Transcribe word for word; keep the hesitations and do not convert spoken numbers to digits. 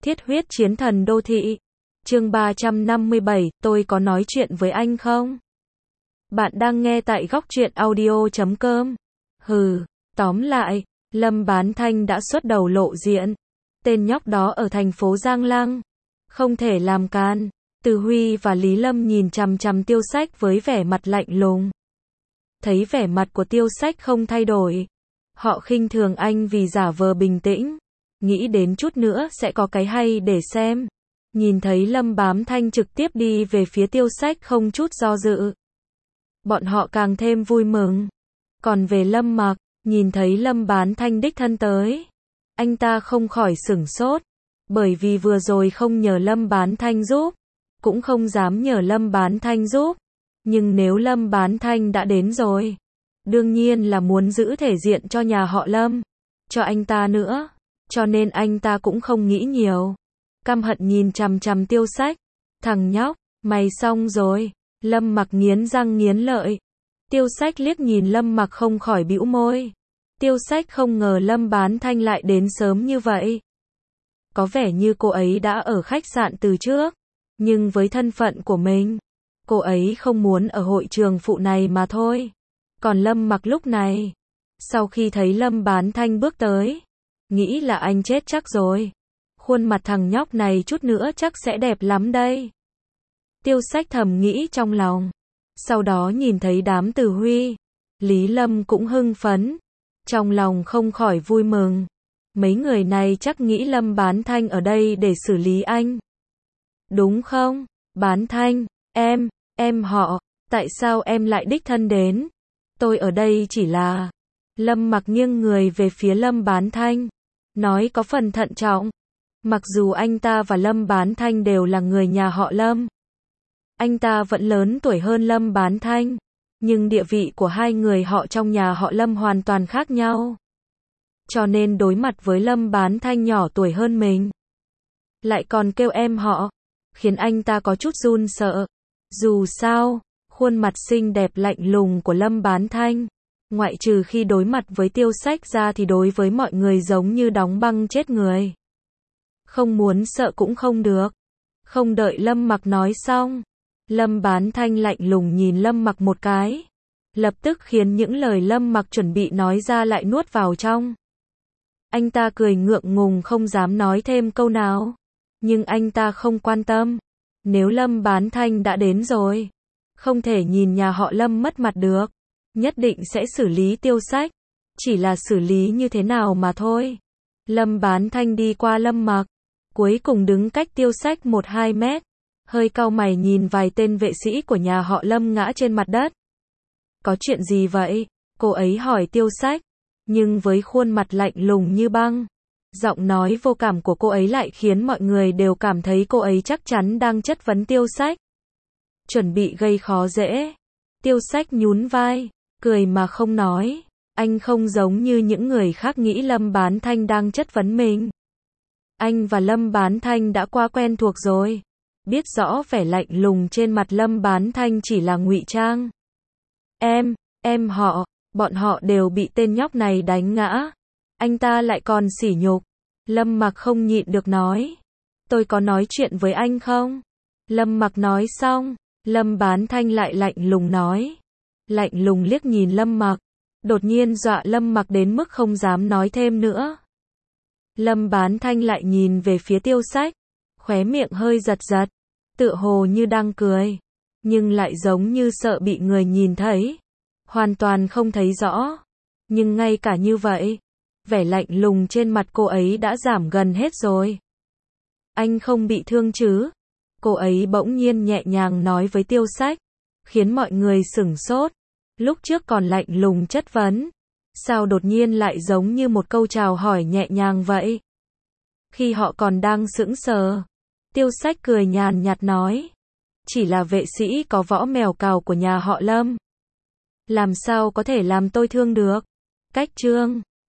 Thiết huyết chiến thần đô thị. Chương ba trăm năm mươi bảy, tôi có nói chuyện với anh không? Bạn đang nghe tại góc truyện audio chấm com. Hừ, tóm lại, Lâm Bán Thanh đã xuất đầu lộ diện. Tên nhóc đó ở thành phố Giang Lăng. Không thể làm can. Từ Huy và Lý Lâm nhìn chằm chằm Tiêu Sách với vẻ mặt lạnh lùng. Thấy vẻ mặt của Tiêu Sách không thay đổi. Họ khinh thường anh vì giả vờ bình tĩnh. Nghĩ đến chút nữa sẽ có cái hay để xem. Nhìn thấy Lâm Bán Thanh trực tiếp đi về phía Tiêu Sách không chút do dự. Bọn họ càng thêm vui mừng. Còn về Lâm Mặc, nhìn thấy Lâm Bán Thanh đích thân tới. Anh ta không khỏi sửng sốt. Bởi vì vừa rồi không nhờ Lâm Bán Thanh giúp. Cũng không dám nhờ Lâm Bán Thanh giúp. Nhưng nếu Lâm Bán Thanh đã đến rồi. Đương nhiên là muốn giữ thể diện cho nhà họ Lâm. Cho anh ta nữa. Cho nên anh ta cũng không nghĩ nhiều. Căm hận nhìn chằm chằm Tiêu Sách. Thằng nhóc, mày xong rồi. Lâm Mặc nghiến răng nghiến lợi. Tiêu Sách liếc nhìn Lâm Mặc không khỏi bĩu môi. Tiêu Sách không ngờ Lâm Bán Thanh lại đến sớm như vậy. Có vẻ như cô ấy đã ở khách sạn từ trước. Nhưng với thân phận của mình, cô ấy không muốn ở hội trường phụ này mà thôi. Còn Lâm Mặc lúc này, sau khi thấy Lâm Bán Thanh bước tới, nghĩ là anh chết chắc rồi. Khuôn mặt thằng nhóc này chút nữa chắc sẽ đẹp lắm đây. Tiêu Sách thầm nghĩ trong lòng. Sau đó nhìn thấy đám Từ Huy, Lý Lâm cũng hưng phấn. Trong lòng không khỏi vui mừng. Mấy người này chắc nghĩ Lâm Bán Thanh ở đây để xử lý anh. Đúng không? Bán Thanh, em, em họ, tại sao em lại đích thân đến? Tôi ở đây chỉ là... Lâm Mặc nghiêng người về phía Lâm Bán Thanh. Nói có phần thận trọng. Mặc dù anh ta và Lâm Bán Thanh đều là người nhà họ Lâm. Anh ta vẫn lớn tuổi hơn Lâm Bán Thanh. Nhưng địa vị của hai người họ trong nhà họ Lâm hoàn toàn khác nhau. Cho nên đối mặt với Lâm Bán Thanh nhỏ tuổi hơn mình. Lại còn kêu em họ. Khiến anh ta có chút run sợ. Dù sao, khuôn mặt xinh đẹp lạnh lùng của Lâm Bán Thanh. Ngoại trừ khi đối mặt với Tiêu Sách ra thì đối với mọi người giống như đóng băng chết người. Không muốn sợ cũng không được. Không đợi Lâm Mặc nói xong. Lâm Bán Thanh lạnh lùng nhìn Lâm Mặc một cái. Lập tức khiến những lời Lâm Mặc chuẩn bị nói ra lại nuốt vào trong. Anh ta cười ngượng ngùng không dám nói thêm câu nào. Nhưng anh ta không quan tâm. Nếu Lâm Bán Thanh đã đến rồi. Không thể nhìn nhà họ Lâm mất mặt được. Nhất định sẽ xử lý Tiêu Sách. Chỉ là xử lý như thế nào mà thôi. Lâm Bán Thanh đi qua Lâm Mặc. Cuối cùng đứng cách Tiêu Sách một hai mét. Hơi cau mày nhìn vài tên vệ sĩ của nhà họ Lâm ngã trên mặt đất. Có chuyện gì vậy? Cô ấy hỏi Tiêu Sách. Nhưng với khuôn mặt lạnh lùng như băng. Giọng nói vô cảm của cô ấy lại khiến mọi người đều cảm thấy cô ấy chắc chắn đang chất vấn Tiêu Sách. Chuẩn bị gây khó dễ. Tiêu Sách nhún vai. Cười mà không nói. Anh không giống như những người khác nghĩ Lâm Bán Thanh đang chất vấn mình. Anh và Lâm Bán Thanh đã quá quen thuộc rồi. Biết rõ vẻ lạnh lùng trên mặt Lâm Bán Thanh chỉ là ngụy trang. Em, em họ, bọn họ đều bị tên nhóc này đánh ngã. Anh ta lại còn sỉ nhục. Lâm Mặc không nhịn được nói. Tôi có nói chuyện với anh không? Lâm Mặc nói xong. Lâm Bán Thanh lại lạnh lùng nói. Lạnh lùng liếc nhìn Lâm Mặc. Đột nhiên dọa Lâm Mặc đến mức không dám nói thêm nữa. Lâm Bán Thanh lại nhìn về phía Tiêu Sách. Khóe miệng hơi giật giật. Tựa hồ như đang cười. Nhưng lại giống như sợ bị người nhìn thấy. Hoàn toàn không thấy rõ. Nhưng ngay cả như vậy. Vẻ lạnh lùng trên mặt cô ấy đã giảm gần hết rồi. Anh không bị thương chứ? Cô ấy bỗng nhiên nhẹ nhàng nói với Tiêu Sách. Khiến mọi người sửng sốt. Lúc trước còn lạnh lùng chất vấn. Sao đột nhiên lại giống như một câu chào hỏi nhẹ nhàng vậy? Khi họ còn đang sững sờ. Tiêu Sách cười nhàn nhạt nói. Chỉ là vệ sĩ có võ mèo cào của nhà họ Lâm. Làm sao có thể làm tôi thương được? Cách chương